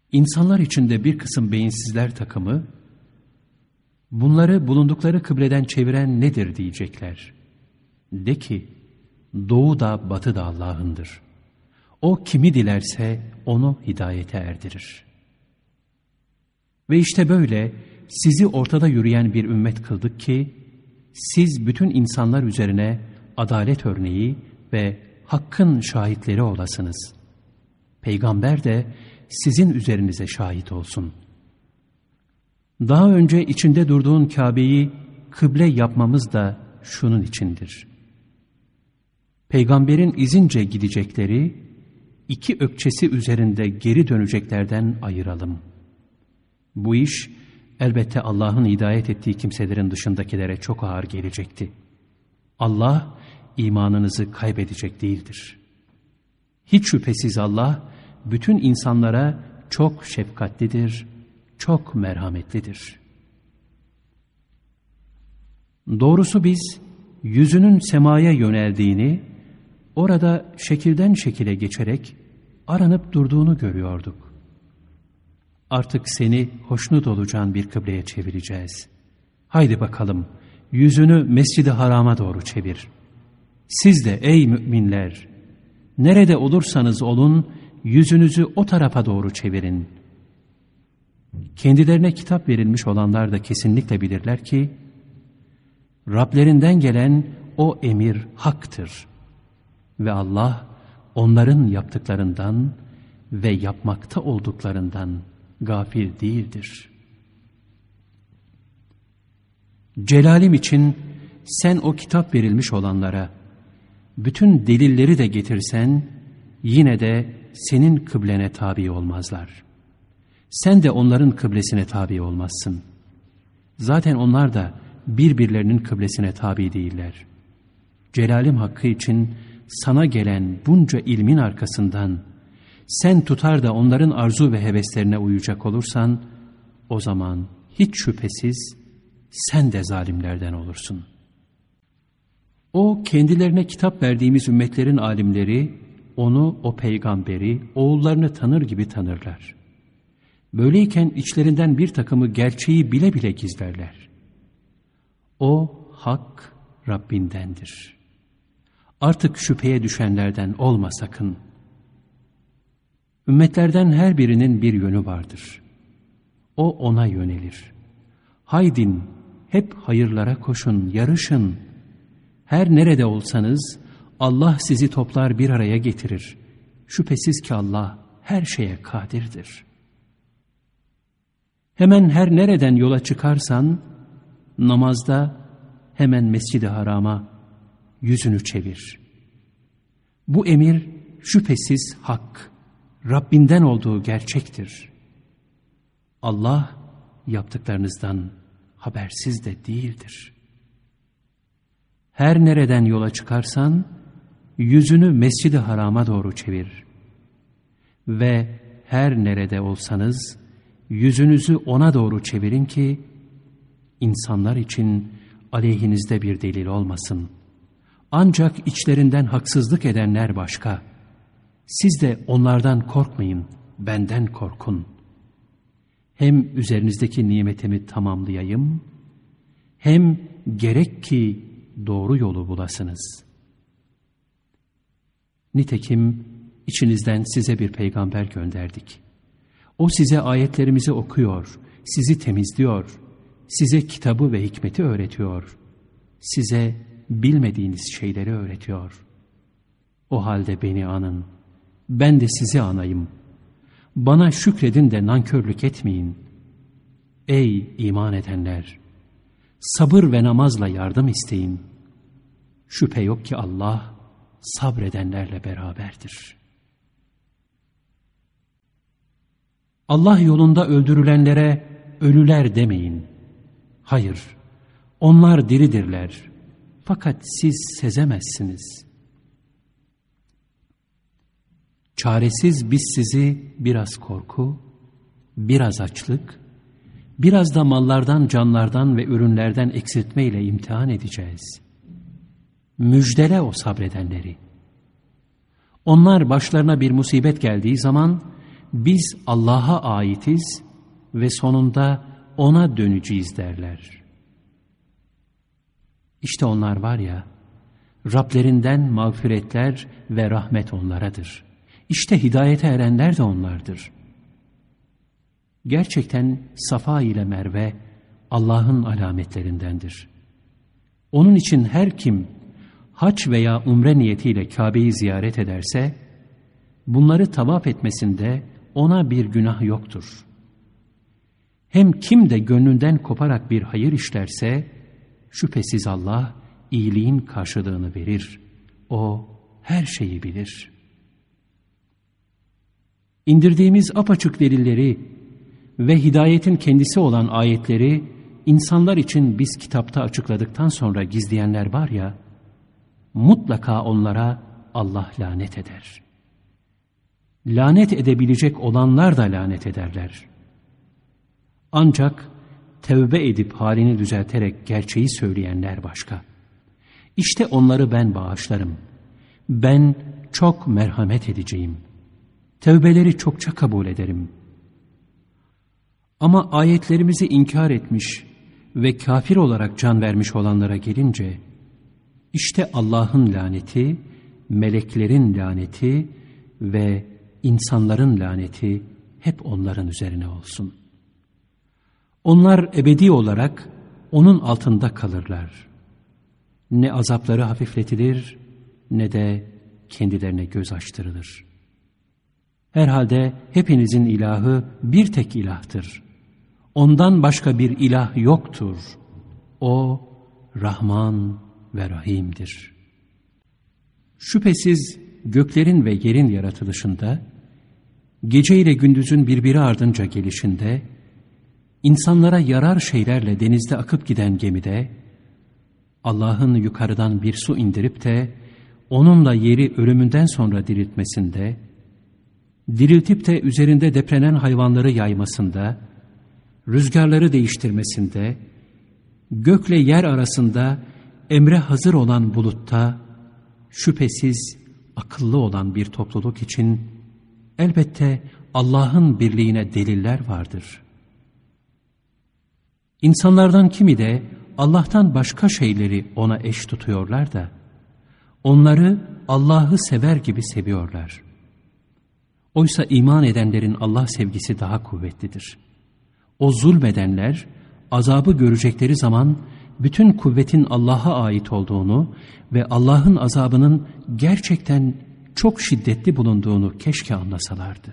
İnsanlar içinde bir kısım beyinsizler takımı, bunları bulundukları kıbleden çeviren nedir diyecekler. De ki, doğu da batı da Allah'ındır. O kimi dilerse onu hidayete erdirir. Ve işte böyle sizi ortada yürüyen bir ümmet kıldık ki, siz bütün insanlar üzerine adalet örneği ve hakkın şahitleri olasınız. Peygamber de sizin üzerinize şahit olsun. Daha önce içinde durduğun Kabe'yi kıble yapmamız da şunun içindir. Peygamberin izince gidecekleri, iki ökçesi üzerinde geri döneceklerden ayıralım. Bu iş elbette Allah'ın hidayet ettiği kimselerin dışındakilere çok ağır gelecekti. Allah imanınızı kaybedecek değildir. Hiç şüphesiz Allah bütün insanlara çok şefkatlidir, çok merhametlidir. Doğrusu biz yüzünün semaya yöneldiğini, orada şekilden şekile geçerek aranıp durduğunu görüyorduk. Artık seni hoşnut olacağın bir kıbleye çevireceğiz. Haydi bakalım, yüzünü Mescid-i Haram'a doğru çevir. Siz de ey müminler, nerede olursanız olun, yüzünüzü o tarafa doğru çevirin. Kendilerine kitap verilmiş olanlar da kesinlikle bilirler ki, Rablerinden gelen o emir haktır. Ve Allah onların yaptıklarından ve yapmakta olduklarından gafil değildir. Celalim için sen o kitap verilmiş olanlara bütün delilleri de getirsen yine de senin kıblene tabi olmazlar. Sen de onların kıblesine tabi olmazsın. Zaten onlar da birbirlerinin kıblesine tabi değiller. Celalim hakkı için sana gelen bunca ilmin arkasından sen tutar da onların arzu ve heveslerine uyacak olursan, o zaman hiç şüphesiz sen de zalimlerden olursun. O kendilerine kitap verdiğimiz ümmetlerin alimleri, onu, o peygamberi, oğullarını tanır gibi tanırlar. Böyleyken içlerinden bir takımı gerçeği bile bile gizlerler. O hak Rabbindendir. Artık şüpheye düşenlerden olma sakın. Ümmetlerden her birinin bir yönü vardır. O ona yönelir. Haydin, hep hayırlara koşun, yarışın. Her nerede olsanız Allah sizi toplar bir araya getirir. Şüphesiz ki Allah her şeye kadirdir. Hemen her nereden yola çıkarsan, namazda hemen Mescid-i Haram'a yüzünü çevir. Bu emir şüphesiz hak, Rabbinden olduğu gerçektir. Allah yaptıklarınızdan habersiz de değildir. Her nereden yola çıkarsan, yüzünü Mescid-i Haram'a doğru çevir. Ve her nerede olsanız, yüzünüzü ona doğru çevirin ki, insanlar için aleyhinizde bir delil olmasın. Ancak içlerinden haksızlık edenler başka. Siz de onlardan korkmayın, benden korkun. Hem üzerinizdeki nimetimi tamamlayayım, hem gerek ki doğru yolu bulasınız. Nitekim içinizden size bir peygamber gönderdik. O size ayetlerimizi okuyor, sizi temizliyor, size kitabı ve hikmeti öğretiyor, size bilmediğiniz şeyleri öğretiyor. O halde beni anın, ben de sizi anayım. Bana şükredin de nankörlük etmeyin. Ey iman edenler! Sabır ve namazla yardım isteyin. Şüphe yok ki Allah sabredenlerle beraberdir. Allah yolunda öldürülenlere ölüler demeyin. Hayır, onlar diridirler. Fakat siz sezemezsiniz. Çaresiz biz sizi biraz korku, biraz açlık, biraz da mallardan, canlardan ve ürünlerden eksiltmeyle imtihan edeceğiz. Müjdele o sabredenleri. Onlar başlarına bir musibet geldiği zaman biz Allah'a aitiz ve sonunda O'na döneceğiz derler. İşte onlar var ya, Rablerinden mağfiretler ve rahmet onlaradır. İşte hidayete erenler de onlardır. Gerçekten Safa ile Merve Allah'ın alametlerindendir. Onun için her kim hac veya umre niyetiyle Kabe'yi ziyaret ederse, bunları tavaf etmesinde ona bir günah yoktur. Hem kim de gönlünden koparak bir hayır işlerse, şüphesiz Allah iyiliğin karşılığını verir. O her şeyi bilir. İndirdiğimiz apaçık delilleri ve hidayetin kendisi olan ayetleri insanlar için biz kitapta açıkladıktan sonra gizleyenler var ya, mutlaka onlara Allah lanet eder. Lanet edebilecek olanlar da lanet ederler. Ancak tevbe edip halini düzelterek gerçeği söyleyenler başka. İşte onları ben bağışlarım. Ben çok merhamet edeceğim. Tevbeleri çokça kabul ederim. Ama ayetlerimizi inkar etmiş ve kafir olarak can vermiş olanlara gelince, işte Allah'ın laneti, meleklerin laneti ve insanların laneti hep onların üzerine olsun. Onlar ebedi olarak onun altında kalırlar. Ne azapları hafifletilir ne de kendilerine göz açtırılır. Herhalde hepinizin ilahı bir tek ilahtır. Ondan başka bir ilah yoktur. O Rahman ve Rahim'dir. Şüphesiz göklerin ve yerin yaratılışında, gece ile gündüzün birbiri ardınca gelişinde, insanlara yarar şeylerle denizde akıp giden gemide, Allah'ın yukarıdan bir su indirip de onunla yeri ölümünden sonra diriltmesinde, diriltip de üzerinde deprenen hayvanları yaymasında, rüzgarları değiştirmesinde, gökle yer arasında emre hazır olan bulutta, şüphesiz akıllı olan bir topluluk için elbette Allah'ın birliğine deliller vardır. İnsanlardan kimi de Allah'tan başka şeyleri ona eş tutuyorlar da, onları Allah'ı sever gibi seviyorlar. Oysa iman edenlerin Allah sevgisi daha kuvvetlidir. O zulmedenler, azabı görecekleri zaman bütün kuvvetin Allah'a ait olduğunu ve Allah'ın azabının gerçekten çok şiddetli bulunduğunu keşke anlasalardı.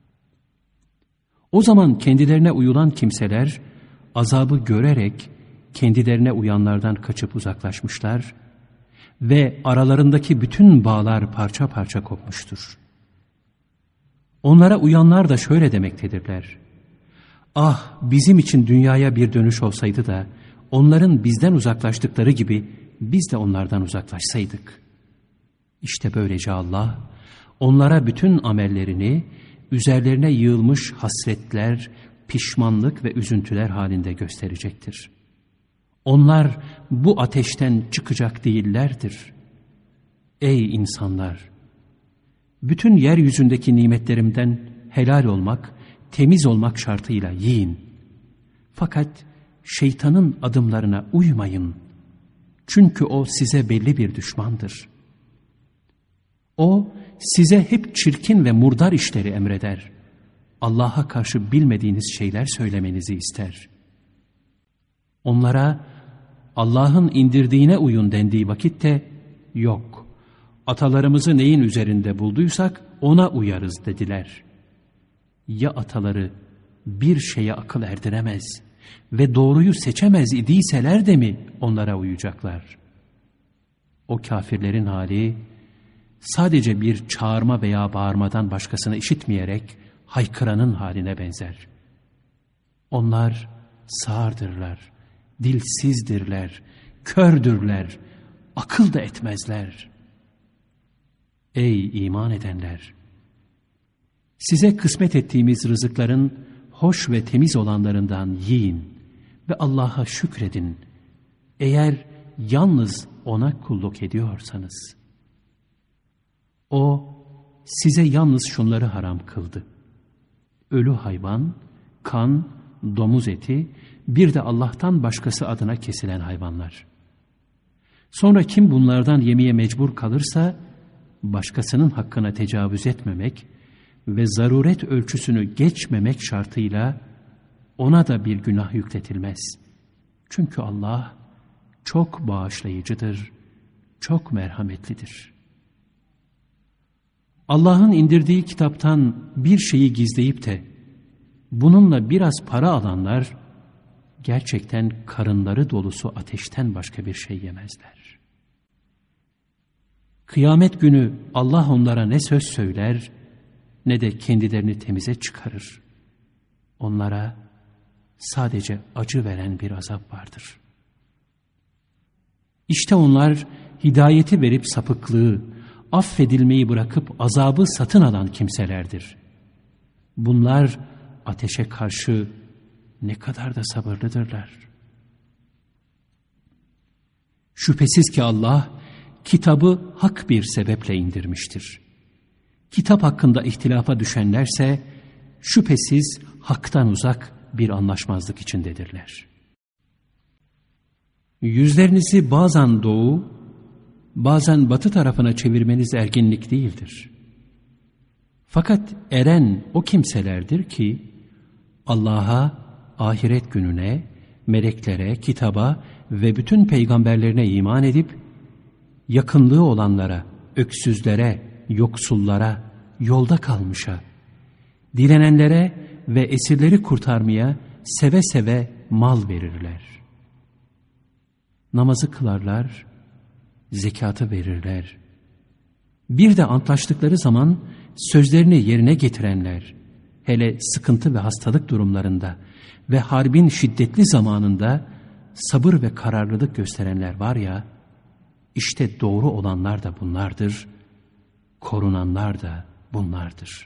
O zaman kendilerine uyulan kimseler, azabı görerek kendilerine uyanlardan kaçıp uzaklaşmışlar ve aralarındaki bütün bağlar parça parça kopmuştur. Onlara uyanlar da şöyle demektedirler: ah, bizim için dünyaya bir dönüş olsaydı da onların bizden uzaklaştıkları gibi biz de onlardan uzaklaşsaydık. İşte böylece Allah onlara bütün amellerini üzerlerine yığılmış hasretler, pişmanlık ve üzüntüler halinde gösterecektir. Onlar bu ateşten çıkacak değillerdir. Ey insanlar! Bütün yeryüzündeki nimetlerimden helal olmak, temiz olmak şartıyla yiyin. Fakat şeytanın adımlarına uymayın. Çünkü o size belli bir düşmandır. O size hep çirkin ve murdar işleri emreder. Allah'a karşı bilmediğiniz şeyler söylemenizi ister. Onlara Allah'ın indirdiğine uyun dendiği vakitte yok, atalarımızı neyin üzerinde bulduysak ona uyarız dediler. Ya ataları bir şeye akıl erdiremez ve doğruyu seçemez idiyseler de mi onlara uyacaklar? O kafirlerin hali sadece bir çağırma veya bağırmadan başkasını işitmeyerek haykıranın haline benzer. Onlar sağırdırlar, dilsizdirler, kördürler, akıl da etmezler. Ey iman edenler! Size kısmet ettiğimiz rızıkların hoş ve temiz olanlarından yiyin ve Allah'a şükredin. Eğer yalnız O'na kulluk ediyorsanız. O size yalnız şunları haram kıldı. ölü hayvan, kan, domuz eti, bir de Allah'tan başkası adına kesilen hayvanlar. Sonra kim bunlardan yemeye mecbur kalırsa, başkasının hakkına tecavüz etmemek ve zaruret ölçüsünü geçmemek şartıyla ona da bir günah yükletilmez. Çünkü Allah çok bağışlayıcıdır, çok merhametlidir. Allah'ın indirdiği kitaptan bir şeyi gizleyip de bununla biraz para alanlar gerçekten karınları dolusu ateşten başka bir şey yemezler. Kıyamet günü Allah onlara ne söz söyler ne de kendilerini temize çıkarır. Onlara sadece acı veren bir azap vardır. İşte onlar hidayeti verip sapıklığı, affedilmeyi bırakıp azabı satın alan kimselerdir. Bunlar ateşe karşı ne kadar da sabırlıdırlar. Şüphesiz ki Allah kitabı hak bir sebeple indirmiştir. Kitap hakkında ihtilafa düşenlerse şüphesiz haktan uzak bir anlaşmazlık içindedirler. Yüzlerinizi bazen doğu, bazen batı tarafına çevirmeniz erginlik değildir. Fakat eren o kimselerdir ki Allah'a, ahiret gününe, meleklere, kitaba ve bütün peygamberlerine iman edip yakınlığı olanlara, öksüzlere, yoksullara, yolda kalmışa, dilenenlere ve esirleri kurtarmaya seve seve mal verirler. Namazı kılarlar, zekatı verirler. Bir de antlaştıkları zaman sözlerini yerine getirenler, hele sıkıntı ve hastalık durumlarında ve harbin şiddetli zamanında sabır ve kararlılık gösterenler var ya, işte doğru olanlar da bunlardır, korunanlar da bunlardır.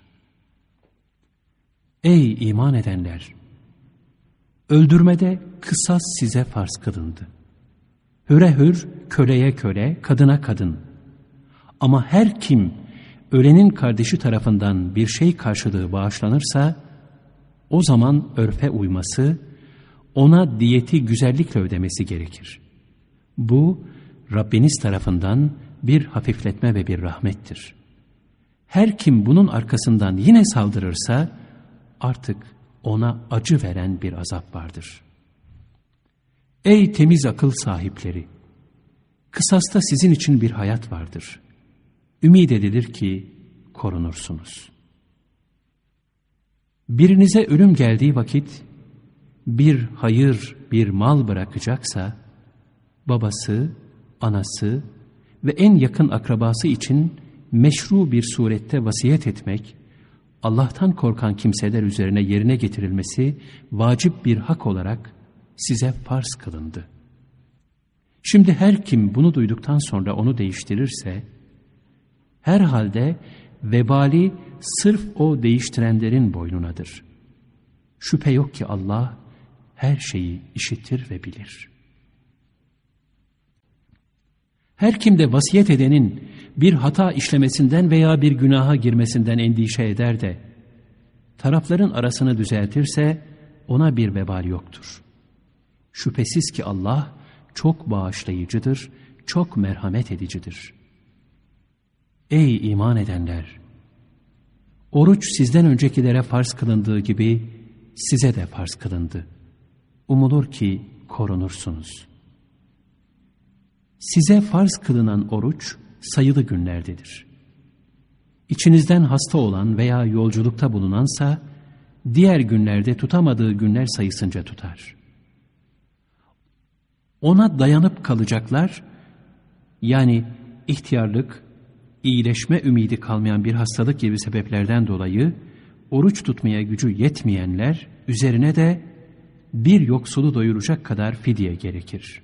Ey iman edenler! Öldürmede kısas size farz kılındı. Hüre hür, köleye köle, kadına kadın. Ama her kim ölenin kardeşi tarafından bir şey karşılığı bağışlanırsa, o zaman örfe uyması, ona diyeti güzellikle ödemesi gerekir. Bu, Rabbiniz tarafından bir hafifletme ve bir rahmettir. Her kim bunun arkasından yine saldırırsa, artık ona acı veren bir azap vardır. Ey temiz akıl sahipleri! Kısasta sizin için bir hayat vardır. Ümid edilir ki korunursunuz. Birinize ölüm geldiği vakit bir hayır, bir mal bırakacaksa, babası, anası ve en yakın akrabası için meşru bir surette vasiyet etmek, Allah'tan korkan kimseler üzerine yerine getirilmesi vacip bir hak olarak size farz kılındı. Şimdi her kim bunu duyduktan sonra onu değiştirirse, herhalde vebali sırf o değiştirenlerin boynunadır. Şüphe yok ki Allah her şeyi işitir ve bilir. Her kim de vasiyet edenin bir hata işlemesinden veya bir günaha girmesinden endişe eder de tarafların arasını düzeltirse ona bir vebal yoktur. Şüphesiz ki Allah çok bağışlayıcıdır, çok merhamet edicidir. Ey iman edenler! Oruç sizden öncekilere farz kılındığı gibi size de farz kılındı. Umulur ki korunursunuz. Size farz kılınan oruç sayılı günlerdedir. İçinizden hasta olan veya yolculukta bulunansa diğer günlerde tutamadığı günler sayısınca tutar. Ona dayanıp kalacaklar, yani ihtiyarlık, iyileşme ümidi kalmayan bir hastalık gibi sebeplerden dolayı oruç tutmaya gücü yetmeyenler üzerine de bir yoksulu doyuracak kadar fidye gerekir.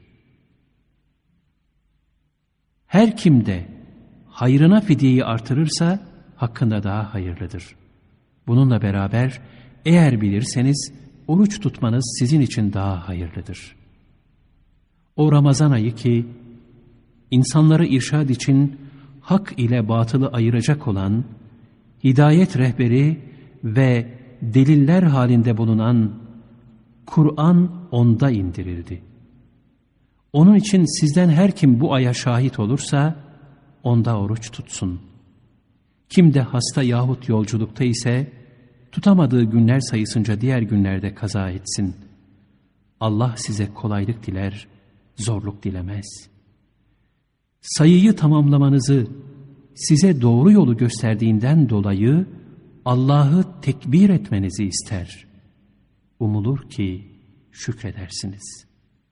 Her kim de hayrına fidyeyi artırırsa hakkında daha hayırlıdır. Bununla beraber eğer bilirseniz oruç tutmanız sizin için daha hayırlıdır. O Ramazan ayı ki insanları irşad için hak ile batılı ayıracak olan hidayet rehberi ve deliller halinde bulunan Kur'an onda indirildi. Onun için sizden her kim bu aya şahit olursa onda oruç tutsun. Kim de hasta yahut yolculukta ise tutamadığı günler sayısınca diğer günlerde kaza etsin. Allah size kolaylık diler, zorluk dilemez. Sayıyı tamamlamanızı size doğru yolu gösterdiğinden dolayı Allah'ı tekbir etmenizi ister. Umulur ki şükredersiniz.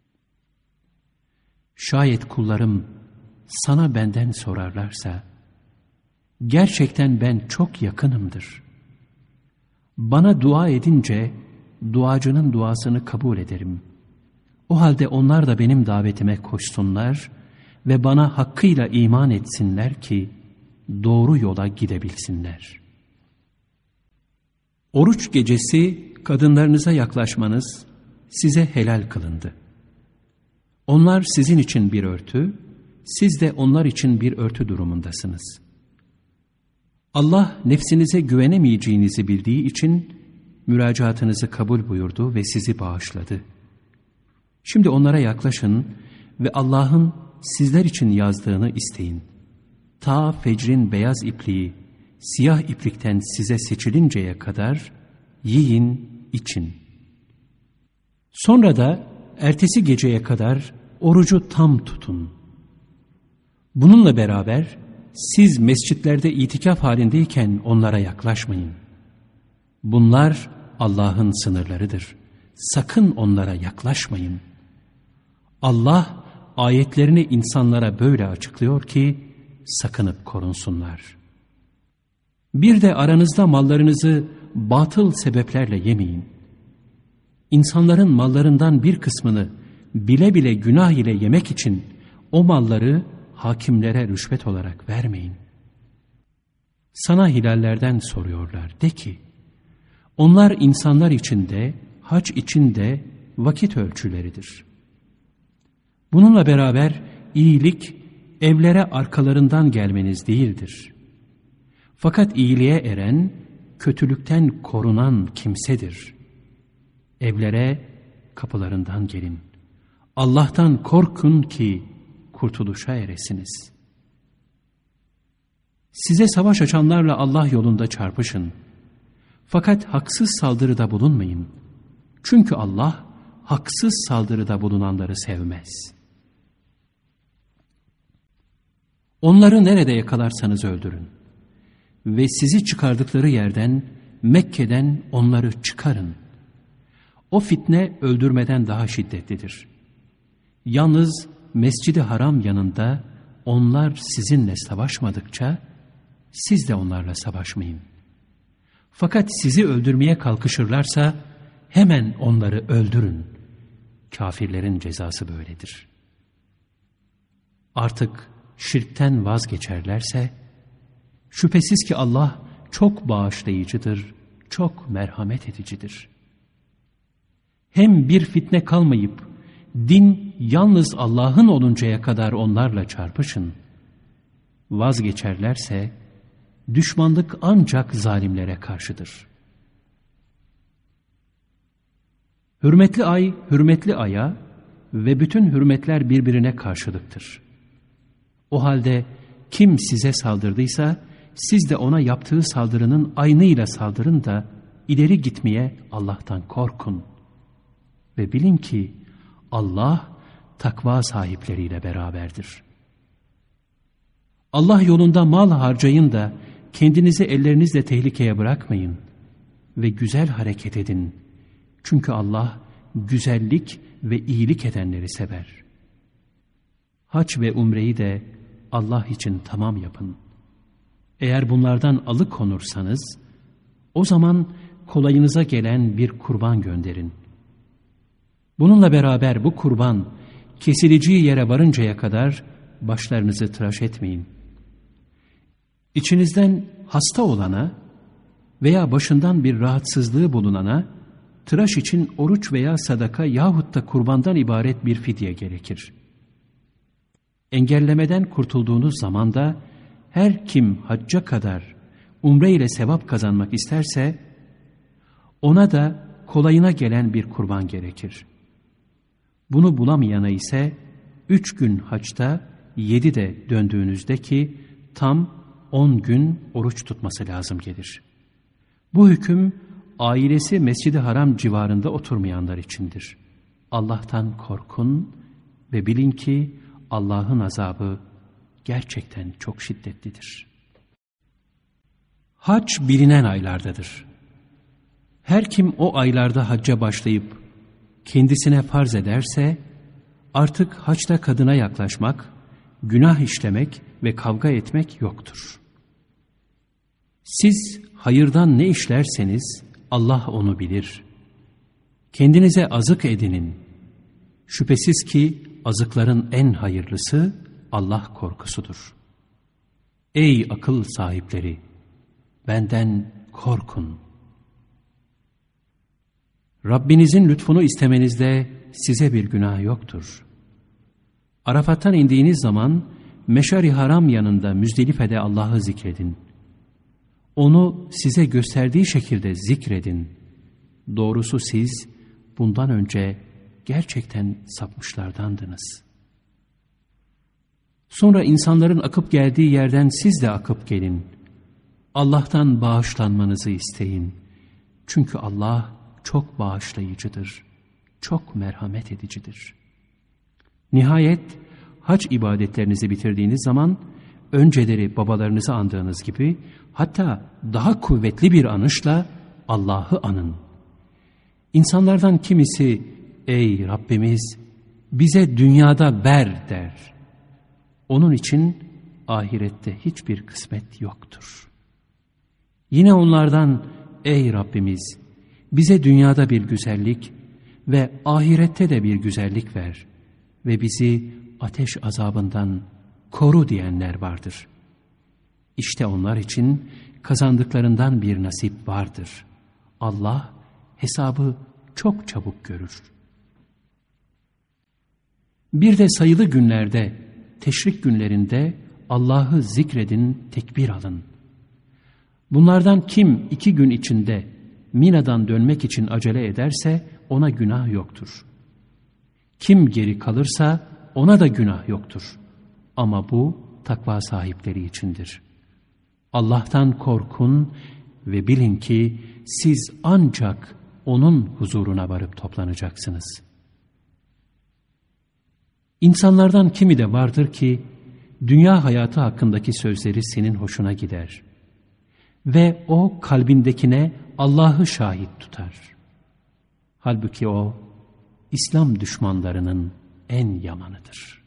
Şayet kullarım sana benden sorarlarsa, gerçekten ben çok yakınımdır. Bana dua edince duacının duasını kabul ederim. O halde onlar da benim davetime koşsunlar ve bana hakkıyla iman etsinler ki doğru yola gidebilsinler. Oruç gecesi kadınlarınıza yaklaşmanız size helal kılındı. Onlar sizin için bir örtü, siz de onlar için bir örtü durumundasınız. Allah nefsinize güvenemeyeceğinizi bildiği için müracaatınızı kabul buyurdu ve sizi bağışladı. Şimdi onlara yaklaşın ve Allah'ın sizler için yazdığını isteyin. Ta fecrin beyaz ipliği siyah iplikten size seçilinceye kadar yiyin, için. Sonra da ertesi geceye kadar orucu tam tutun. Bununla beraber siz mescitlerde itikaf halindeyken onlara yaklaşmayın. Bunlar Allah'ın sınırlarıdır. Sakın onlara yaklaşmayın. Allah ayetlerini insanlara böyle açıklıyor ki sakınıp korunsunlar. Bir de aranızda mallarınızı batıl sebeplerle yemeyin. İnsanların mallarından bir kısmını bile bile günah ile yemek için o malları hakimlere rüşvet olarak vermeyin. Sana hilallerden soruyorlar. De ki, onlar insanlar için de, hac için de vakit ölçüleridir. Bununla beraber iyilik, evlere arkalarından gelmeniz değildir. Fakat iyiliğe eren, kötülükten korunan kimsedir. Evlere kapılarından gelin. Allah'tan korkun ki kurtuluşa eresiniz. Size savaş açanlarla Allah yolunda çarpışın. Fakat haksız saldırıda bulunmayın. Çünkü Allah haksız saldırıda bulunanları sevmez. Onları nerede yakalarsanız öldürün. Ve sizi çıkardıkları yerden, Mekke'den onları çıkarın. O fitne öldürmeden daha şiddetlidir. Yalnız Mescid-i Haram yanında onlar sizinle savaşmadıkça siz de onlarla savaşmayın. Fakat sizi öldürmeye kalkışırlarsa hemen onları öldürün. Kafirlerin cezası böyledir. Artık şirkten vazgeçerlerse şüphesiz ki Allah çok bağışlayıcıdır, çok merhamet edicidir. Hem bir fitne kalmayıp din yalnız Allah'ın oluncaya kadar onlarla çarpışın. Vazgeçerlerse düşmanlık ancak zalimlere karşıdır. Hürmetli ay, hürmetli aya ve bütün hürmetler birbirine karşılıktır. O halde kim size saldırdıysa siz de ona yaptığı saldırının aynıyla saldırın da ileri gitmeye Allah'tan korkun. Ve bilin ki Allah takva sahipleriyle beraberdir. Allah yolunda mal harcayın da kendinizi ellerinizle tehlikeye bırakmayın ve güzel hareket edin. Çünkü Allah güzellik ve iyilik edenleri sever. Hac ve umreyi de Allah için tamam yapın. Eğer bunlardan alıkonursanız o zaman kolayınıza gelen bir kurban gönderin. Bununla beraber bu kurban kesileceği yere varıncaya kadar başlarınızı tıraş etmeyin. İçinizden hasta olana veya başından bir rahatsızlığı bulunana tıraş için oruç veya sadaka yahut da kurbandan ibaret bir fidye gerekir. Engellemeden kurtulduğunuz zaman da her kim hacca kadar umre ile sevap kazanmak isterse Ona da kolayına gelen bir kurban gerekir. Bunu bulamayana ise 3 gün haçta 7 de döndüğünüzde ki tam 10 gün oruç tutması lazım gelir. Bu hüküm ailesi Mescid-i Haram civarında oturmayanlar içindir. Allah'tan korkun ve bilin ki Allah'ın azabı gerçekten çok şiddetlidir. Hac bilinen aylardadır. Her kim o aylarda hacca başlayıp kendisine farz ederse artık haçta kadına yaklaşmak, günah işlemek ve kavga etmek yoktur. Siz hayırdan ne işlerseniz Allah onu bilir. Kendinize azık edinin. Şüphesiz ki azıkların en hayırlısı Allah korkusudur. Ey akıl sahipleri! Benden korkun. Rabbinizin lütfunu istemenizde size bir günah yoktur. Arafat'tan indiğiniz zaman Meş'ar-i Haram yanında Müzdelife'de Allah'ı zikredin. Onu size gösterdiği şekilde zikredin. Doğrusu siz bundan önce gerçekten sapmışlardandınız. Sonra insanların akıp geldiği yerden siz de akıp gelin. Allah'tan bağışlanmanızı isteyin. Çünkü Allah çok bağışlayıcıdır, çok merhamet edicidir. Nihayet hac ibadetlerinizi bitirdiğiniz zaman önceleri babalarınızı andığınız gibi hatta daha kuvvetli bir anışla Allah'ı anın. İnsanlardan kimisi ey Rabbimiz bize dünyada ver der. Onun için ahirette hiçbir kısmet yoktur. Yine onlardan ey Rabbimiz bize dünyada bir güzellik ve ahirette de bir güzellik ver ve bizi ateş azabından koru diyenler vardır. İşte onlar için kazandıklarından bir nasip vardır. Allah hesabı çok çabuk görür. Bir de sayılı günlerde, teşrik günlerinde Allah'ı zikredin, tekbir alın. Bunlardan kim 2 gün içinde Mina'dan dönmek için acele ederse ona günah yoktur. Kim geri kalırsa ona da günah yoktur. Ama bu takva sahipleri içindir. Allah'tan korkun ve bilin ki siz ancak onun huzuruna varıp toplanacaksınız. İnsanlardan kimi de vardır ki dünya hayatı hakkındaki sözleri senin hoşuna gider. Ve o kalbindekine Allah'ı şahit tutar. Halbuki o İslam düşmanlarının en yamanıdır.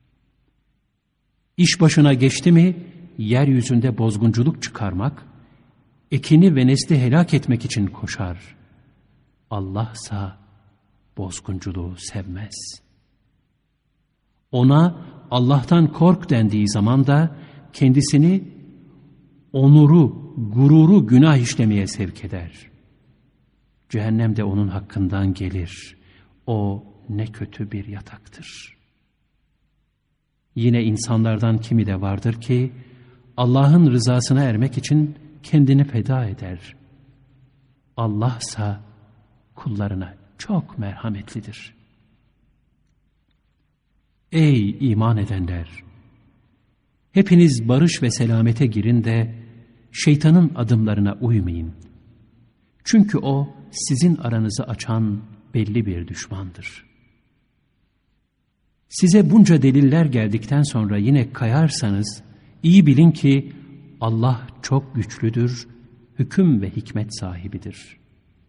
İş başına geçti mi yeryüzünde bozgunculuk çıkarmak, ekini ve nesli helak etmek için koşar. Allah'sa bozgunculuğu sevmez. Ona Allah'tan kork dendiği zaman da kendisini onuru, gururu günah işlemeye sevk eder. Cehennem de onun hakkından gelir. O ne kötü bir yataktır. Yine insanlardan kimi de vardır ki Allah'ın rızasına ermek için kendini feda eder. Allah'sa kullarına çok merhametlidir. Ey iman edenler! Hepiniz barış ve selamete girin de şeytanın adımlarına uymayın. Çünkü o sizin aranızı açan belli bir düşmandır. Size bunca deliller geldikten sonra yine kayarsanız iyi bilin ki Allah çok güçlüdür, hüküm ve hikmet sahibidir.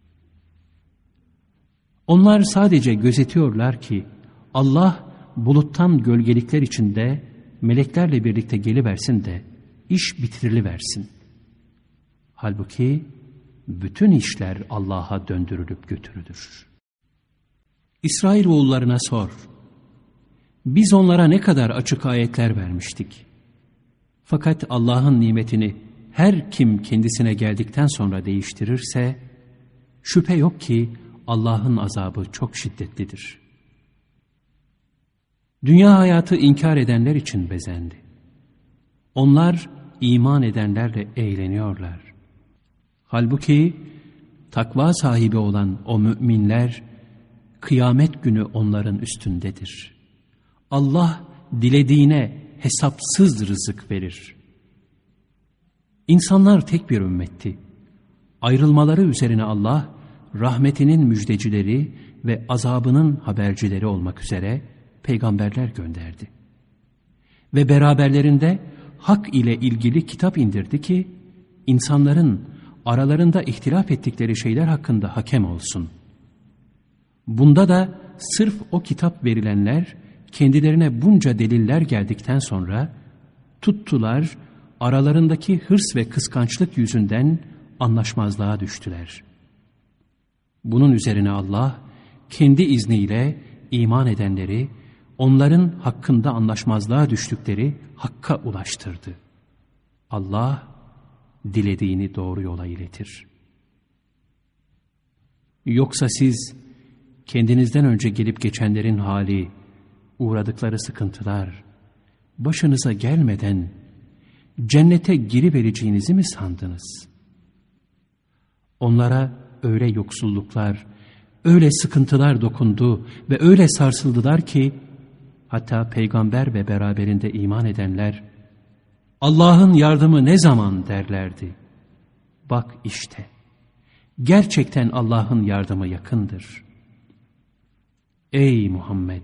Onlar sadece gözetiyorlar ki Allah buluttan gölgelikler içinde meleklerle birlikte geliversin de iş bitiriliversin. Halbuki bütün işler Allah'a döndürülüp götürülür. İsrailoğullarına sor. Biz onlara ne kadar açık ayetler vermiştik. Fakat Allah'ın nimetini her kim kendisine geldikten sonra değiştirirse, şüphe yok ki Allah'ın azabı çok şiddetlidir. Dünya hayatı inkar edenler için bezendi. Onlar iman edenlerle eğleniyorlar. Halbuki takva sahibi olan o müminler, kıyamet günü onların üstündedir. Allah dilediğine hesapsız rızık verir. İnsanlar tek bir ümmetti. Ayrılmaları üzerine Allah, rahmetinin müjdecileri ve azabının habercileri olmak üzere peygamberler gönderdi. Ve beraberlerinde hak ile ilgili kitap indirdi ki, insanların aralarında ihtilaf ettikleri şeyler hakkında hakem olsun. Bunda da sırf o kitap verilenler, kendilerine bunca deliller geldikten sonra, tuttular, aralarındaki hırs ve kıskançlık yüzünden anlaşmazlığa düştüler. Bunun üzerine Allah, kendi izniyle iman edenleri, onların hakkında anlaşmazlığa düştükleri hakka ulaştırdı. Allah, dilediğini doğru yola iletir. Yoksa siz, kendinizden önce gelip geçenlerin hali, uğradıkları sıkıntılar, başınıza gelmeden cennete girivereceğinizi mi sandınız? Onlara öyle yoksulluklar, öyle sıkıntılar dokundu ve öyle sarsıldılar ki, hatta peygamber ve beraberinde iman edenler, Allah'ın yardımı ne zaman derlerdi. Bak işte, gerçekten Allah'ın yardımı yakındır. Ey Muhammed!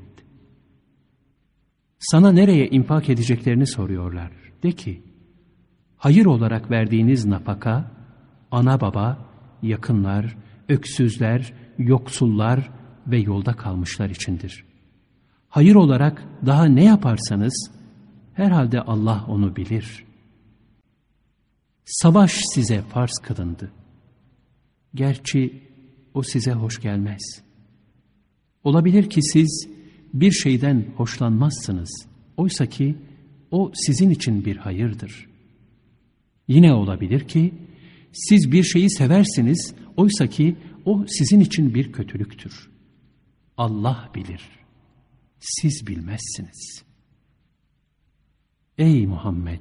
Sana nereye infak edeceklerini soruyorlar. De ki, hayır olarak verdiğiniz nafaka, ana baba, yakınlar, öksüzler, yoksullar ve yolda kalmışlar içindir. Hayır olarak daha ne yaparsanız, herhalde Allah onu bilir. Savaş size farz kılındı. Gerçi o size hoş gelmez. Olabilir ki siz bir şeyden hoşlanmazsınız. Oysa ki o sizin için bir hayırdır. Yine olabilir ki siz bir şeyi seversiniz. Oysa ki o sizin için bir kötülüktür. Allah bilir. Siz bilmezsiniz. Ey Muhammed!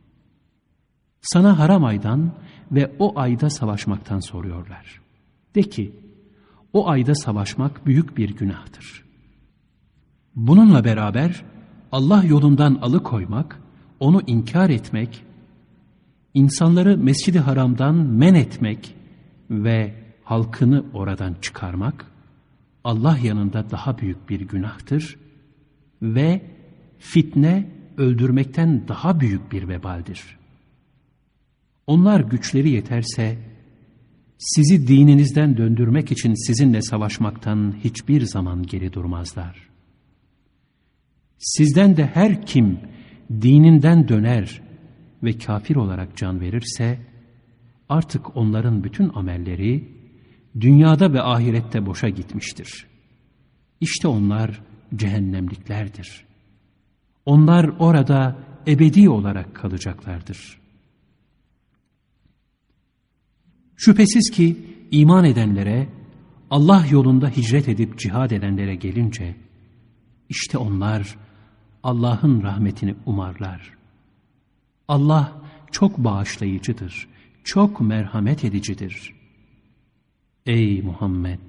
Sana haram aydan ve o ayda savaşmaktan soruyorlar. De ki, o ayda savaşmak büyük bir günahtır. Bununla beraber Allah yolundan alıkoymak, onu inkar etmek, insanları Mescid-i Haram'dan men etmek ve halkını oradan çıkarmak, Allah yanında daha büyük bir günahtır ve fitne öldürmekten daha büyük bir vebaldir. Onlar güçleri yeterse, sizi dininizden döndürmek için sizinle savaşmaktan hiçbir zaman geri durmazlar. Sizden de her kim dininden döner ve kafir olarak can verirse, artık onların bütün amelleri dünyada ve ahirette boşa gitmiştir. İşte onlar cehennemliklerdir. Onlar orada ebedi olarak kalacaklardır. Şüphesiz ki iman edenlere, Allah yolunda hicret edip cihad edenlere gelince, işte onlar Allah'ın rahmetini umarlar. Allah çok bağışlayıcıdır, çok merhamet edicidir. Ey Muhammed!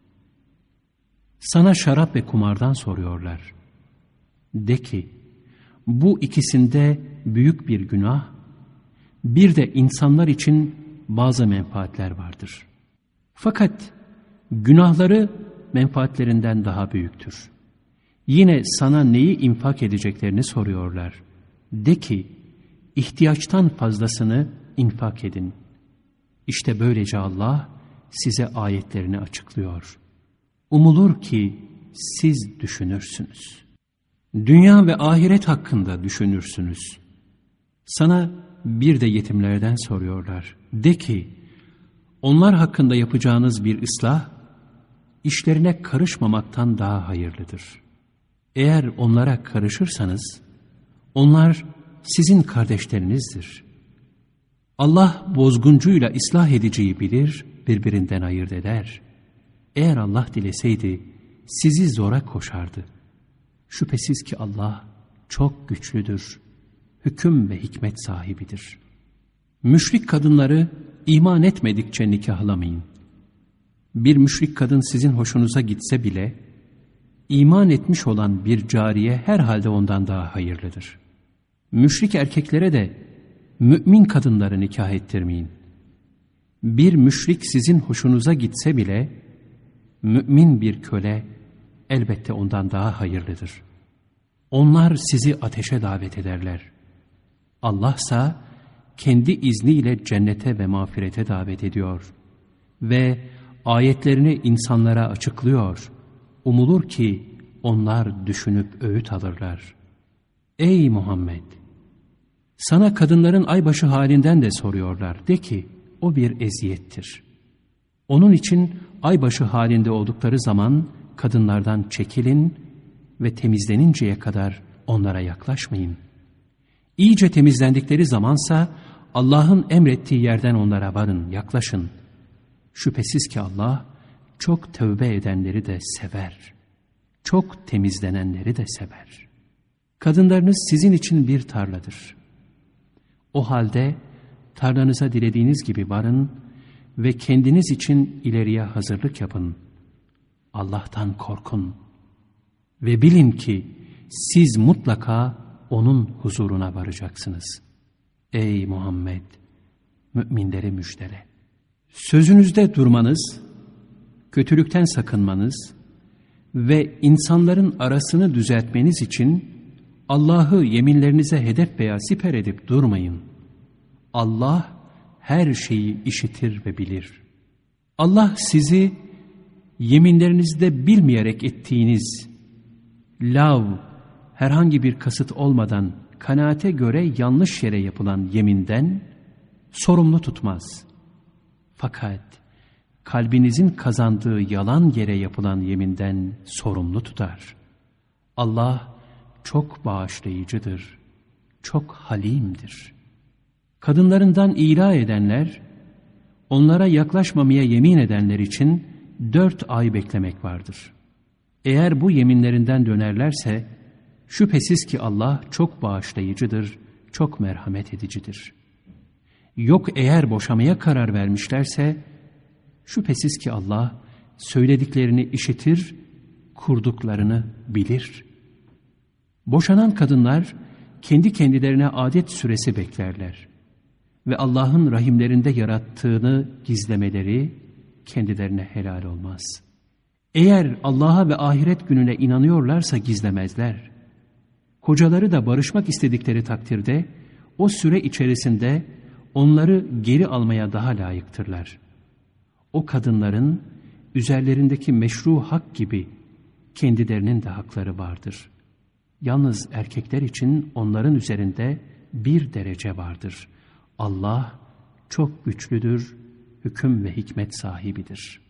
Sana şarap ve kumardan soruyorlar. De ki, bu ikisinde büyük bir günah, bir de insanlar için bazı menfaatler vardır. Fakat günahları menfaatlerinden daha büyüktür. Yine sana neyi infak edeceklerini soruyorlar. De ki, ihtiyaçtan fazlasını infak edin. İşte böylece Allah size ayetlerini açıklıyor. Umulur ki siz düşünürsünüz. Dünya ve ahiret hakkında düşünürsünüz. Sana bir de yetimlerden soruyorlar. De ki, onlar hakkında yapacağınız bir ıslah, işlerine karışmamaktan daha hayırlıdır. Eğer onlara karışırsanız, onlar sizin kardeşlerinizdir. Allah bozguncuyla ıslah ediciyi bilir, birbirinden ayırt eder. Eğer Allah dileseydi, sizi zora koşardı. Şüphesiz ki Allah çok güçlüdür, hüküm ve hikmet sahibidir. Müşrik kadınları iman etmedikçe nikahlamayın. Bir müşrik kadın sizin hoşunuza gitse bile, iman etmiş olan bir cariye herhalde ondan daha hayırlıdır. Müşrik erkeklere de mümin kadınları nikah ettirmeyin. Bir müşrik sizin hoşunuza gitse bile, mümin bir köle elbette ondan daha hayırlıdır. Onlar sizi ateşe davet ederler. Allah'sa kendi izniyle cennete ve mağfirete davet ediyor ve ayetlerini insanlara açıklıyor. Umulur ki onlar düşünüp öğüt alırlar. Ey Muhammed! Sana kadınların aybaşı halinden de soruyorlar. De ki, o bir eziyettir. Onun için aybaşı halinde oldukları zaman kadınlardan çekilin ve temizleninceye kadar onlara yaklaşmayın. İyice temizlendikleri zamansa Allah'ın emrettiği yerden onlara varın, yaklaşın. Şüphesiz ki Allah çok tövbe edenleri de sever. Çok temizlenenleri de sever. Kadınlarınız sizin için bir tarladır. O halde tarlanıza dilediğiniz gibi varın ve kendiniz için ileriye hazırlık yapın. Allah'tan korkun ve bilin ki siz mutlaka onun huzuruna varacaksınız. Ey Muhammed! Müminleri müjdele. Sözünüzde durmanız, kötülükten sakınmanız ve insanların arasını düzeltmeniz için Allah'ı yeminlerinize hedef veya siper edip durmayın. Allah her şeyi işitir ve bilir. Allah sizi yeminlerinizde bilmeyerek ettiğiniz lav, herhangi bir kasıt olmadan kanaate göre yanlış yere yapılan yeminden sorumlu tutmaz. Fakat kalbinizin kazandığı yalan yere yapılan yeminden sorumlu tutar. Allah çok bağışlayıcıdır, çok halimdir. Kadınlarından ila edenler, onlara yaklaşmamaya yemin edenler için 4 ay beklemek vardır. Eğer bu yeminlerinden dönerlerse, şüphesiz ki Allah çok bağışlayıcıdır, çok merhamet edicidir. Yok eğer boşamaya karar vermişlerse, şüphesiz ki Allah söylediklerini işitir, kurduklarını bilir. Boşanan kadınlar kendi kendilerine adet süresi beklerler ve Allah'ın rahimlerinde yarattığını gizlemeleri kendilerine helal olmaz. Eğer Allah'a ve ahiret gününe inanıyorlarsa gizlemezler. Kocaları da barışmak istedikleri takdirde o süre içerisinde onları geri almaya daha layıktırlar. O kadınların üzerlerindeki meşru hak gibi kendilerinin de hakları vardır. Yalnız erkekler için onların üzerinde bir derece vardır. Allah çok güçlüdür, hüküm ve hikmet sahibidir.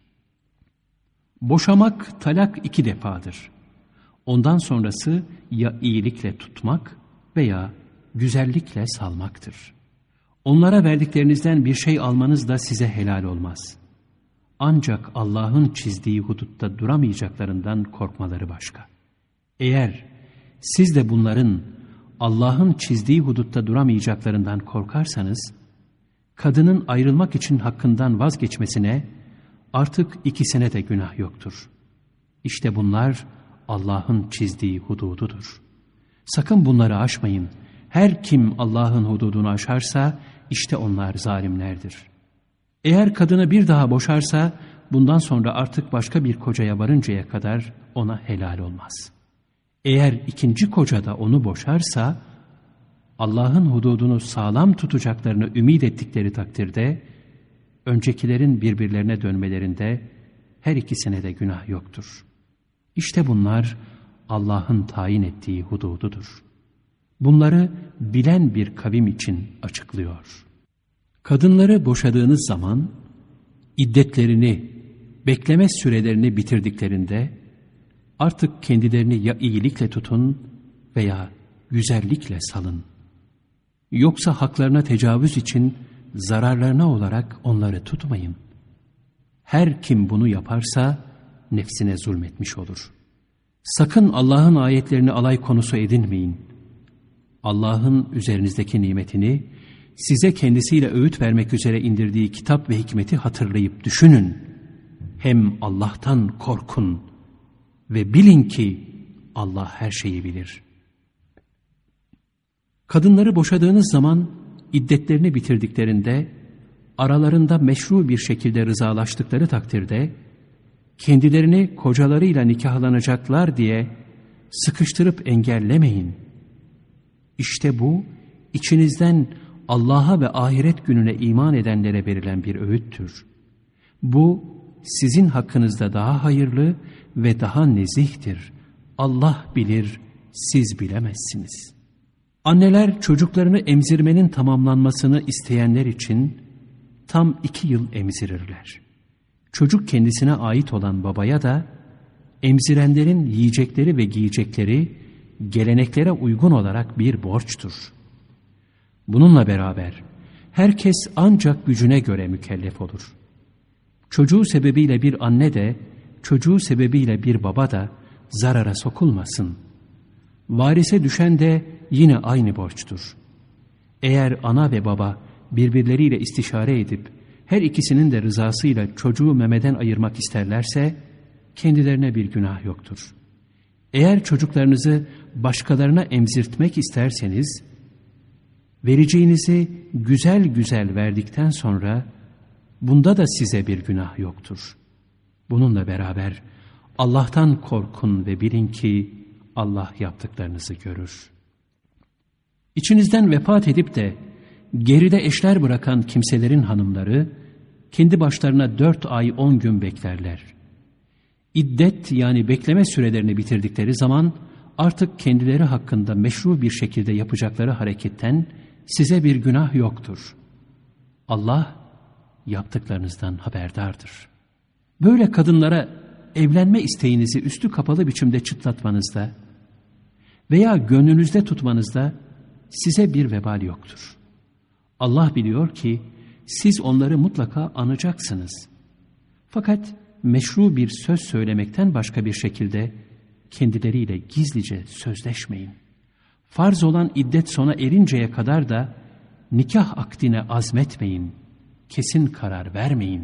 Boşamak talak 2 defadır. Ondan sonrası ya iyilikle tutmak veya güzellikle salmaktır. Onlara verdiklerinizden bir şey almanız da size helal olmaz. Ancak Allah'ın çizdiği hudutta duramayacaklarından korkmaları başka. Eğer siz de bunların Allah'ın çizdiği hudutta duramayacaklarından korkarsanız, kadının ayrılmak için hakkından vazgeçmesine artık 2 de günah yoktur. İşte bunlar Allah'ın çizdiği hudududur. Sakın bunları aşmayın. Her kim Allah'ın hududunu aşarsa işte onlar zalimlerdir. Eğer kadını bir daha boşarsa bundan sonra artık başka bir kocaya varıncaya kadar ona helal olmaz. Eğer 2. koca da onu boşarsa Allah'ın hududunu sağlam tutacaklarını ümit ettikleri takdirde öncekilerin birbirlerine dönmelerinde her 2 de günah yoktur. İşte bunlar Allah'ın tayin ettiği hudududur. Bunları bilen bir kavim için açıklıyor. Kadınları boşadığınız zaman iddetlerini, bekleme sürelerini bitirdiklerinde artık kendilerini ya iyilikle tutun veya güzellikle salın. Yoksa haklarına tecavüz için zararlarına olarak onları tutmayın. Her kim bunu yaparsa nefsine zulmetmiş olur. Sakın Allah'ın ayetlerini alay konusu edinmeyin. Allah'ın üzerinizdeki nimetini, size kendisiyle öğüt vermek üzere indirdiği kitap ve hikmeti hatırlayıp düşünün. hem Allah'tan korkun ve bilin ki Allah her şeyi bilir. Kadınları boşadığınız zaman iddetlerini bitirdiklerinde aralarında meşru bir şekilde rızalaştıkları takdirde kendilerini kocalarıyla nikahlanacaklar diye sıkıştırıp engellemeyin. İşte bu içinizden Allah'a ve ahiret gününe iman edenlere verilen bir öğüttür. Bu sizin hakkınızda daha hayırlı ve daha nezihtir. Allah bilir, siz bilemezsiniz. Anneler çocuklarını emzirmenin tamamlanmasını isteyenler için tam 2 yıl emzirirler. Çocuk kendisine ait olan babaya da emzirenlerin yiyecekleri ve giyecekleri geleneklere uygun olarak bir borçtur. Bununla beraber herkes ancak gücüne göre mükellef olur. Çocuğu sebebiyle bir anne de, çocuğu sebebiyle bir baba da zarara sokulmasın. Varise düşen de yine aynı borçtur. Eğer ana ve baba birbirleriyle istişare edip her ikisinin de rızasıyla çocuğu memeden ayırmak isterlerse kendilerine bir günah yoktur. Eğer çocuklarınızı başkalarına emzirtmek isterseniz vereceğinizi güzel güzel verdikten sonra bunda da size bir günah yoktur. Bununla beraber Allah'tan korkun ve bilin ki Allah yaptıklarınızı görür. İçinizden vefat edip de geride eşler bırakan kimselerin hanımları kendi başlarına 4 ay 10 gün beklerler. İddet yani bekleme sürelerini bitirdikleri zaman artık kendileri hakkında meşru bir şekilde yapacakları hareketten size bir günah yoktur. Allah yaptıklarınızdan haberdardır. Böyle kadınlara evlenme isteğinizi üstü kapalı biçimde çıtlatmanızda veya gönlünüzde tutmanızda size bir vebal yoktur. Allah biliyor ki siz onları mutlaka anacaksınız. Fakat meşru bir söz söylemekten başka bir şekilde kendileriyle gizlice sözleşmeyin. Farz olan iddet sona erinceye kadar da nikah akdine azmetmeyin, kesin karar vermeyin.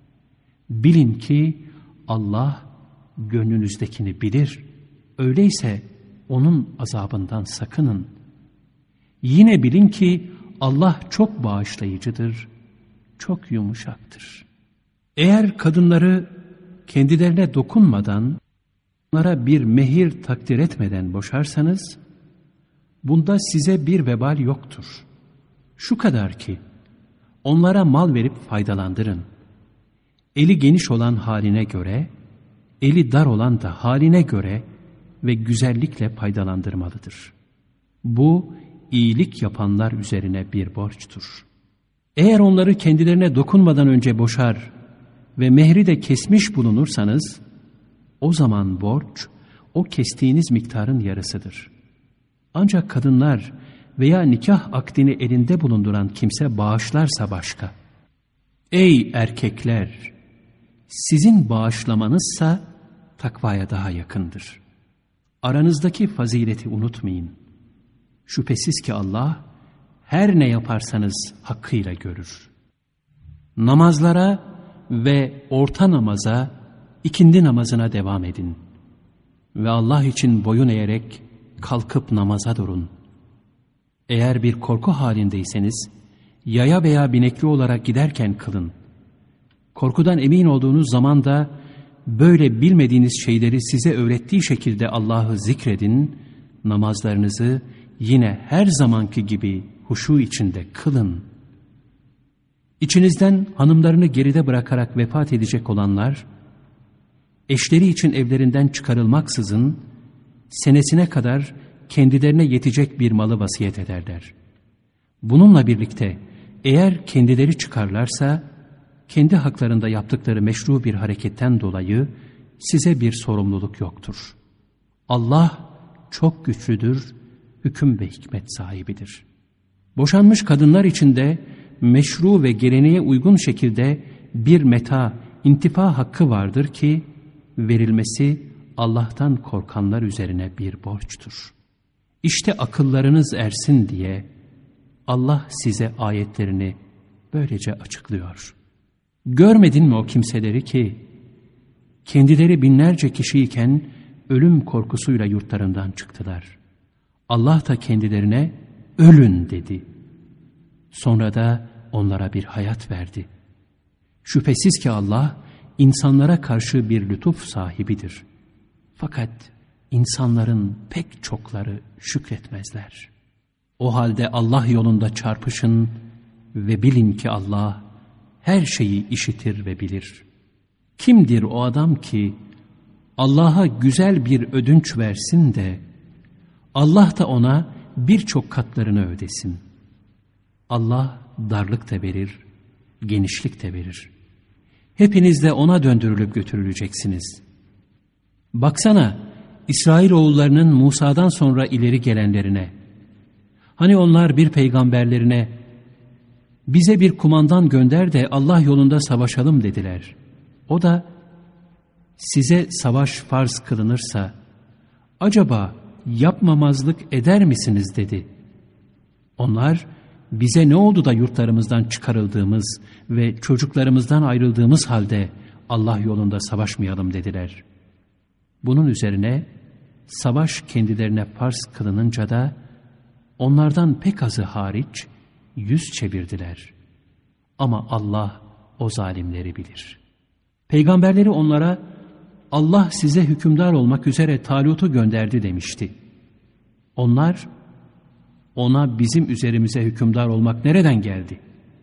Bilin ki Allah gönlünüzdekini bilir, öyleyse onun azabından sakının. Yine bilin ki Allah çok bağışlayıcıdır, çok yumuşaktır. Eğer kadınları kendilerine dokunmadan, onlara bir mehir takdir etmeden boşarsanız, bunda size bir vebal yoktur. Şu kadar ki, onlara mal verip faydalandırın. Eli geniş olan haline göre, eli dar olan da haline göre ve güzellikle faydalandırmalıdır. Bu, iyilik yapanlar üzerine bir borçtur. Eğer onları kendilerine dokunmadan önce boşar ve mehri de kesmiş bulunursanız, o zaman borç, o kestiğiniz miktarın yarısıdır. Ancak kadınlar veya nikah akdini elinde bulunduran kimse bağışlarsa başka. Ey erkekler! Sizin bağışlamanızsa takvaya daha yakındır. Aranızdaki fazileti unutmayın. Şüphesiz ki Allah her ne yaparsanız hakkıyla görür. Namazlara ve orta namaza, ikindi namazına devam edin. Ve Allah için boyun eğerek kalkıp namaza durun. Eğer bir korku halindeyseniz, yaya veya binekli olarak giderken kılın. Korkudan emin olduğunuz zaman da böyle bilmediğiniz şeyleri size öğrettiği şekilde Allah'ı zikredin, namazlarınızı yine her zamanki gibi huşu içinde kılın. İçinizden hanımlarını geride bırakarak vefat edecek olanlar, eşleri için evlerinden çıkarılmaksızın senesine kadar kendilerine yetecek bir malı vasiyet ederler. Bununla birlikte eğer kendileri çıkarlarsa, kendi haklarında yaptıkları meşru bir hareketten dolayı size bir sorumluluk yoktur. Allah çok güçlüdür, hüküm ve hikmet sahibidir. Boşanmış kadınlar için de meşru ve geleneğe uygun şekilde bir meta, intifa hakkı vardır ki verilmesi Allah'tan korkanlar üzerine bir borçtur. İşte akıllarınız ersin diye Allah size ayetlerini böylece açıklıyor. Görmedin mi o kimseleri ki kendileri binlerce kişiyken ölüm korkusuyla yurtlarından çıktılar. Allah da kendilerine ölün dedi. Sonra da onlara bir hayat verdi. Şüphesiz ki Allah insanlara karşı bir lütuf sahibidir. Fakat insanların pek çokları şükretmezler. O halde Allah yolunda çarpışın ve bilin ki Allah her şeyi işitir ve bilir. Kimdir o adam ki Allah'a güzel bir ödünç versin de Allah da ona birçok katlarını ödesin. Allah darlık da verir, genişlik de verir. Hepiniz de ona döndürülüp götürüleceksiniz. Baksana İsrailoğullarının Musa'dan sonra ileri gelenlerine. Hani onlar bir peygamberlerine bize bir kumandan gönder de Allah yolunda savaşalım dediler. O da size savaş farz kılınırsa acaba yapmamazlık eder misiniz dedi. Onlar bize ne oldu da yurtlarımızdan çıkarıldığımız ve çocuklarımızdan ayrıldığımız halde Allah yolunda savaşmayalım dediler. Bunun üzerine savaş kendilerine farz kılınınca da onlardan pek azı hariç yüz çevirdiler. Ama Allah o zalimleri bilir. Peygamberleri onlara Allah size hükümdar olmak üzere Talut'u gönderdi demişti. Onlar ona bizim üzerimize hükümdar olmak nereden geldi?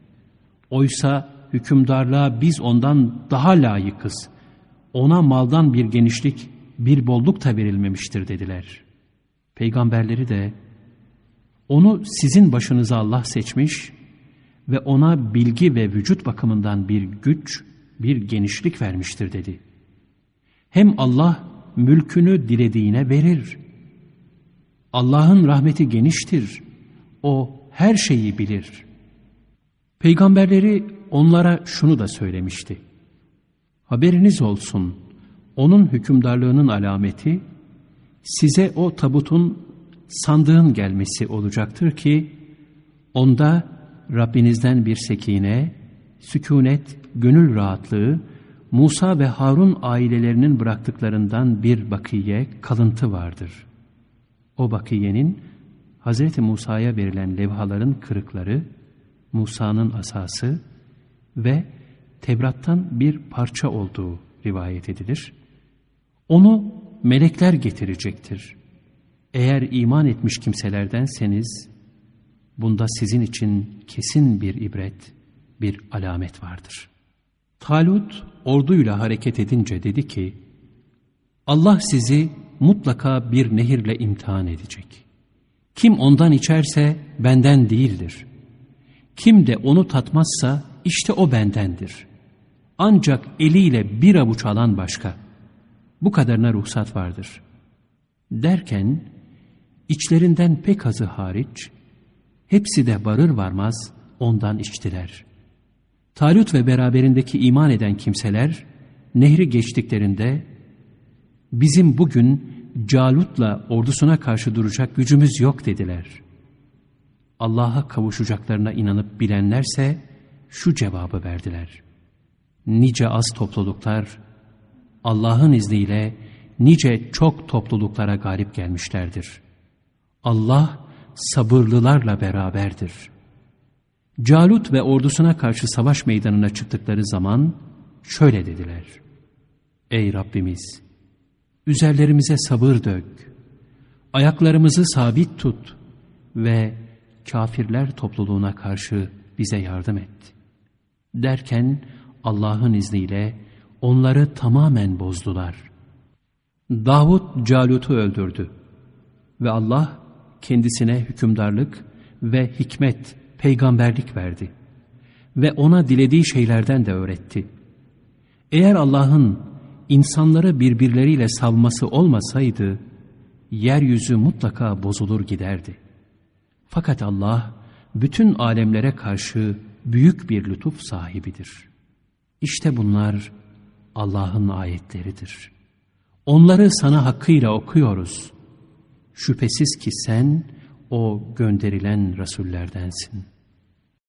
Oysa hükümdarlığa biz ondan daha layıkız. Ona maldan bir genişlik, bir bolluk da verilmemiştir dediler. Peygamberleri de onu sizin başınıza Allah seçmiş ve ona bilgi ve vücut bakımından bir güç, bir genişlik vermiştir dedi. Hem Allah mülkünü dilediğine verir. Allah'ın rahmeti geniştir. O her şeyi bilir. Peygamberleri onlara şunu da söylemişti. Haberiniz olsun, onun hükümdarlığının alameti size o tabutun, sandığın gelmesi olacaktır ki onda Rabbinizden bir sekine, sükûnet, gönül rahatlığı, Musa ve Harun ailelerinin bıraktıklarından bir bakiye, kalıntı vardır. O bakiyenin Hz. Musa'ya verilen levhaların kırıkları, Musa'nın asası ve Tevrat'tan bir parça olduğu rivayet edilir. Onu melekler getirecektir. Eğer iman etmiş kimselerdenseniz, bunda sizin için kesin bir ibret, bir alamet vardır. Talut orduyla hareket edince dedi ki, Allah sizi mutlaka bir nehirle imtihan edecek. Kim ondan içerse benden değildir. Kim de onu tatmazsa işte o bendendir. Ancak eliyle bir avuç alan başka. Bu kadarına ruhsat vardır. Derken içlerinden pek azı hariç hepsi de varır varmaz ondan içtiler. Talut ve beraberindeki iman eden kimseler nehri geçtiklerinde bizim bugün Calut'la ordusuna karşı duracak gücümüz yok dediler. Allah'a kavuşacaklarına inanıp bilenlerse şu cevabı verdiler. Nice az topluluklar Allah'ın izniyle nice çok topluluklara galip gelmişlerdir. Allah sabırlılarla beraberdir. Calut ve ordusuna karşı savaş meydanına çıktıkları zaman şöyle dediler. Ey Rabbimiz! Üzerlerimize sabır dök, ayaklarımızı sabit tut ve kafirler topluluğuna karşı bize yardım et. Derken Allah'ın izniyle onları tamamen bozdular. Davud Calut'u öldürdü ve Allah kendisine hükümdarlık ve hikmet, peygamberlik verdi ve ona dilediği şeylerden de öğretti. Eğer Allah'ın insanları birbirleriyle savması olmasaydı, yeryüzü mutlaka bozulur giderdi. Fakat Allah, bütün alemlere karşı büyük bir lütuf sahibidir. İşte bunlar Allah'ın ayetleridir. Onları sana hakkıyla okuyoruz. Şüphesiz ki sen o gönderilen Resullerdensin.